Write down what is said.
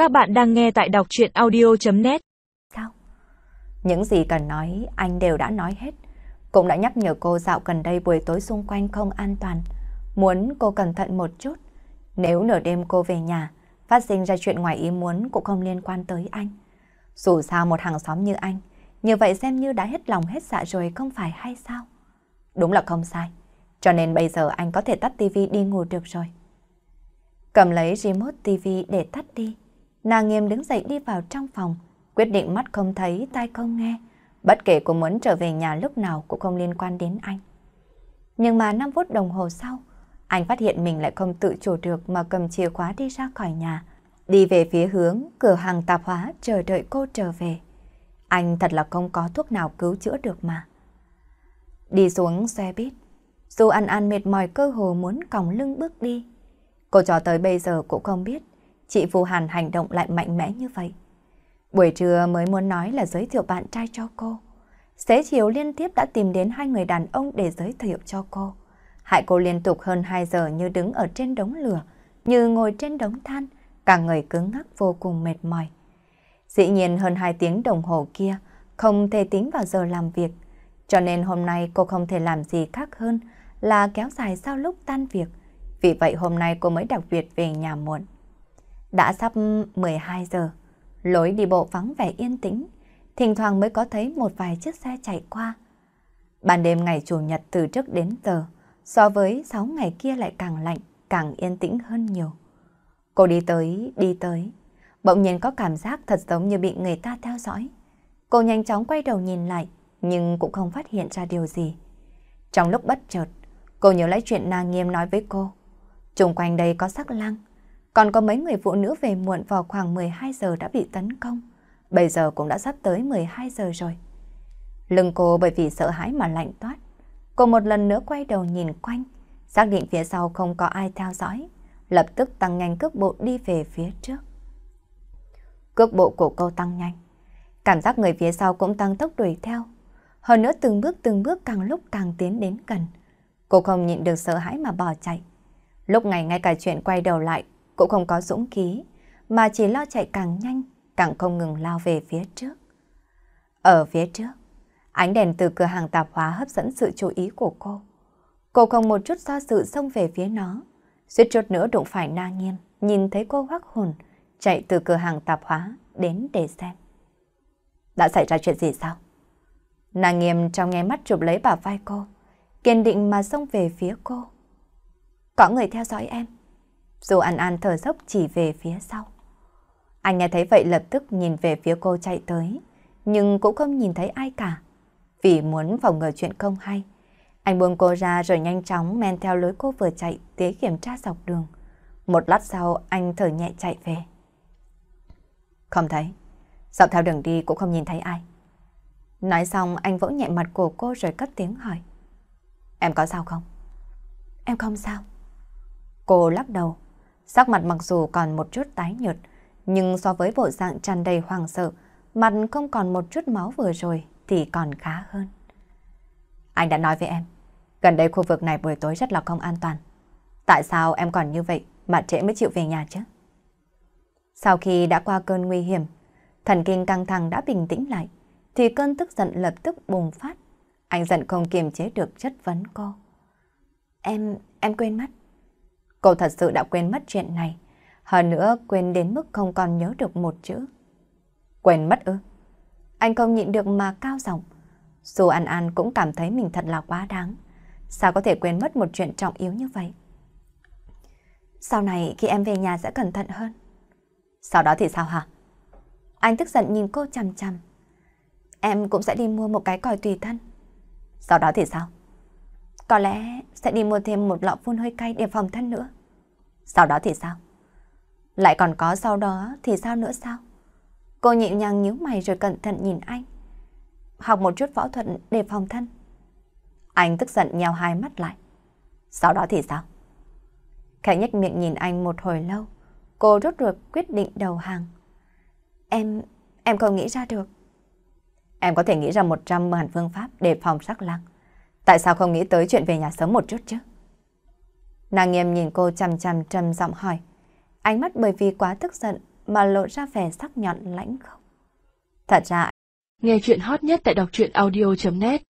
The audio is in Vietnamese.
Các bạn đang nghe tại đọc truyện audio.net. Sao? Những gì cần nói anh đều đã nói hết. Cũng đã nhắc nhở cô dạo gần đây buổi tối xung quanh không an toàn. Muốn cô cẩn thận một chút. Nếu nửa đêm cô về nhà, phát sinh ra chuyện ngoài ý muốn cũng không liên quan tới anh. Dù sao một hàng xóm như anh, như vậy xem như đã hết lòng hết dạ rồi không phải hay sao? Đúng là không sai. Cho nên bây giờ anh có thể tắt tivi đi ngủ được rồi. Cầm lấy remote tivi để tắt đi. Nàng Nghiêm đứng dậy đi vào trong phòng, quyết định mắt không thấy, tai không nghe. Bất kể cô muốn trở về nhà lúc nào cũng không liên quan đến anh. Nhưng mà 5 phút đồng hồ sau, anh phát hiện mình lại không tự chủ được mà cầm chìa khóa đi ra khỏi nhà. Đi về phía hướng cửa hàng tạp hóa chờ đợi cô trở về. Anh thật là không có thuốc nào cứu chữa được mà. Đi xuống xe buýt, dù An mệt mỏi cơ hồ muốn còng lưng bước đi. Cô cho tới bây giờ cũng không biết chị Vu Hàn hành động lại mạnh mẽ như vậy. Buổi trưa mới muốn nói là giới thiệu bạn trai cho cô. Xế chiều liên tiếp đã tìm đến 2 người đàn ông để giới thiệu cho cô. Hại cô liên tục hơn 2 giờ như đứng ở trên đống lửa, như ngồi trên đống than, cả người cứng ngắc vô cùng mệt mỏi. Dĩ nhiên hơn 2 tiếng đồng hồ kia không thể tính vào giờ làm việc, cho nên hôm nay cô không thể làm gì khác hơn là kéo dài sau lúc tan việc. Vì vậy hôm nay cô mới đặc biệt về nhà muộn. Đã sắp 12 giờ, lối đi bộ vắng vẻ yên tĩnh, thỉnh thoảng mới có thấy một vài chiếc xe chạy qua. Ban đêm ngày Chủ nhật từ trước đến giờ, so với 6 ngày kia lại càng lạnh, càng yên tĩnh hơn nhiều. Cô đi tới, bỗng nhiên có cảm giác thật giống như bị người ta theo dõi. Cô nhanh chóng quay đầu nhìn lại, nhưng cũng không phát hiện ra điều gì. Trong lúc bất chợt, cô nhớ lại chuyện nàng Nghiêm nói với cô. Xung quanh đây có sắc lang, còn có mấy người phụ nữ về muộn vào khoảng 12 giờ đã bị tấn công. Bây giờ cũng đã sắp tới 12 giờ rồi. Lưng cô bởi vì sợ hãi mà lạnh toát. Cô một lần nữa quay đầu nhìn quanh, xác định phía sau không có ai theo dõi, lập tức tăng nhanh cước bộ đi về phía trước. Cước bộ của cô tăng nhanh, cảm giác người phía sau cũng tăng tốc đuổi theo. Hơn nữa từng bước càng lúc càng tiến đến gần. Cô không nhịn được sợ hãi mà bỏ chạy. Lúc này ngay cả chuyện quay đầu lại cũng không có dũng khí, mà chỉ lo chạy càng nhanh, càng không ngừng lao về phía trước. Ở phía trước, ánh đèn từ cửa hàng tạp hóa hấp dẫn sự chú ý của cô. Cô không một chút do dự xông về phía nó, suýt chút nữa đụng phải Na Nghiêm, nhìn thấy cô hoắc hồn, chạy từ cửa hàng tạp hóa đến để xem. Đã xảy ra chuyện gì sao? Na Nghiêm trong nháy mắt chụp lấy bả vai cô, kiên định mà xông về phía cô. Có người theo dõi em. Dù An thở dốc chỉ về phía sau. Anh nghe thấy vậy lập tức nhìn về phía cô chạy tới, nhưng cũng không nhìn thấy ai cả. Vì muốn phòng ngừa chuyện không hay, anh buông cô ra rồi nhanh chóng men theo lối cô vừa chạy tới kiểm tra dọc đường. Một lát sau anh thở nhẹ chạy về. Không thấy. Dọc theo đường đi cũng không nhìn thấy ai. Nói xong anh vỗ nhẹ mặt của cô rồi cất tiếng hỏi. Em có sao không? Em không sao. Cô lắc đầu. Sắc mặt mặc dù còn một chút tái nhợt, nhưng so với bộ dạng tràn đầy hoảng sợ, mặt không còn một chút máu vừa rồi thì còn khá hơn. Anh đã nói với em, gần đây khu vực này buổi tối rất là không an toàn. Tại sao em còn như vậy mà trễ mới chịu về nhà chứ? Sau khi đã qua cơn nguy hiểm, thần kinh căng thẳng đã bình tĩnh lại, thì cơn tức giận lập tức bùng phát. Anh giận không kiềm chế được chất vấn cô. Em quên mất. Cô thật sự đã quên mất chuyện này. Hơn nữa quên đến mức không còn nhớ được một chữ. Quên mất ư? Anh không nhịn được mà cao giọng. Dù An cũng cảm thấy mình thật là quá đáng. Sao có thể quên mất một chuyện trọng yếu như vậy? Sau này khi em về nhà sẽ cẩn thận hơn. Sau đó thì sao hả? Anh tức giận nhìn cô chằm chằm. Em cũng sẽ đi mua một cái còi tùy thân. Sau đó thì sao? Có lẽ sẽ đi mua thêm một lọ phun hơi cay để phòng thân nữa. Sau đó thì sao? Lại còn có sau đó thì sao nữa sao? Cô nhẹ nhàng nhíu mày rồi cẩn thận nhìn anh. Học một chút võ thuật để phòng thân. Anh tức giận nheo hai mắt lại. Sau đó thì sao? Khẽ nhếch miệng nhìn anh một hồi lâu, cô rốt ruột quyết định đầu hàng. Em không nghĩ ra được. Em có thể nghĩ ra 100 phương pháp để phòng sắc lang. Tại sao không nghĩ tới chuyện về nhà sớm một chút chứ? Nàng Nghiêm nhìn cô chằm chằm trầm giọng hỏi. Ánh mắt bởi vì quá tức giận mà lộ ra vẻ sắc nhọn lãnh khốc. Thật ra, Nghe chuyện hot nhất tại đọc truyện audio.net